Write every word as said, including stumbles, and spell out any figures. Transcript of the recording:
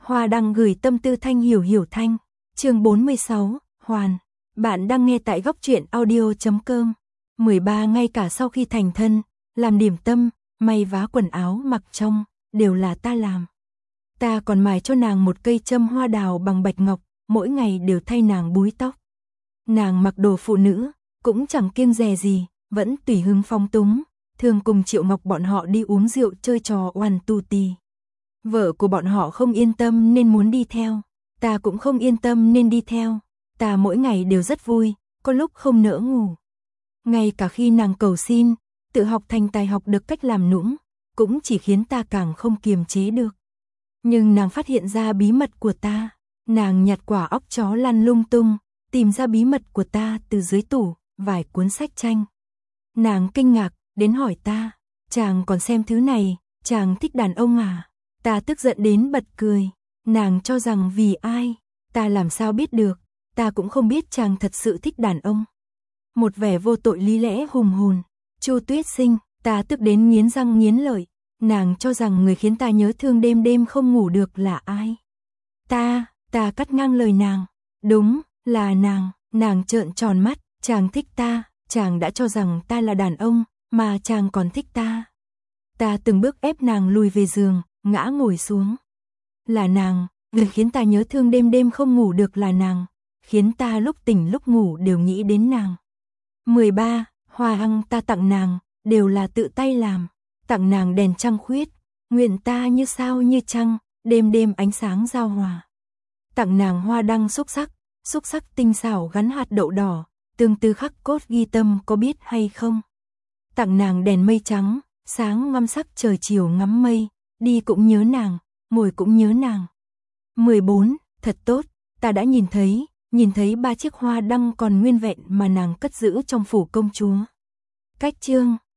Hoa đăng gửi tâm tư Thanh Hiểu Hiểu Thanh. Chương bốn mươi sáu, Hoàn. Bạn đang nghe tại góc truyện audio chấm com. mười ba ngay cả sau khi thành thân, làm điểm tâm, may vá quần áo mặc trong, đều là ta làm. Ta còn mài cho nàng một cây châm hoa đào bằng bạch ngọc, mỗi ngày đều thay nàng búi tóc. Nàng mặc đồ phụ nữ, cũng chẳng kiêng dè gì, vẫn tùy hứng phóng túng, thường cùng Triệu Ngọc bọn họ đi uống rượu chơi trò oằn tu tì. Vợ của bọn họ không yên tâm nên muốn đi theo, ta cũng không yên tâm nên đi theo, ta mỗi ngày đều rất vui, có lúc không nỡ ngủ. Ngay cả khi nàng cầu xin, tự học thành tài học được cách làm nũng, cũng chỉ khiến ta càng không kiềm chế được. Nhưng nàng phát hiện ra bí mật của ta, nàng nhặt quả óc chó lăn lung tung, tìm ra bí mật của ta từ dưới tủ, vài cuốn sách tranh. Nàng kinh ngạc, đến hỏi ta, chàng còn xem thứ này, chàng thích đàn ông à? Ta tức giận đến bật cười, nàng cho rằng vì ai, ta làm sao biết được, ta cũng không biết chàng thật sự thích đàn ông. Một vẻ vô tội lý lẽ hùng hồn, Chu Tuyết Sinh, ta tức đến nghiến răng nghiến lợi, nàng cho rằng người khiến ta nhớ thương đêm đêm không ngủ được là ai? Ta, ta cắt ngang lời nàng, đúng, là nàng, nàng trợn tròn mắt, chàng thích ta, chàng đã cho rằng ta là đàn ông, mà chàng còn thích ta. Ta từng bước ép nàng lùi về giường, ngã ngồi xuống. Là nàng, người khiến ta nhớ thương đêm đêm không ngủ được là nàng, khiến ta lúc tỉnh lúc ngủ đều nghĩ đến nàng. mười ba, hoa hăng ta tặng nàng, đều là tự tay làm, tặng nàng đèn trăng khuyết, nguyện ta như sao như trăng, đêm đêm ánh sáng giao hòa. Tặng nàng hoa đăng xúc sắc, xúc sắc tinh xảo gắn hạt đậu đỏ, tương tư khắc cốt ghi tâm có biết hay không? Tặng nàng đèn mây trắng, sáng ngắm sắc trời chiều ngắm mây, đi cũng nhớ nàng, ngồi cũng nhớ nàng. mười bốn, thật tốt, ta đã nhìn thấy, nhìn thấy ba chiếc hoa đăng còn nguyên vẹn mà nàng cất giữ trong phủ công chúa. Cách chương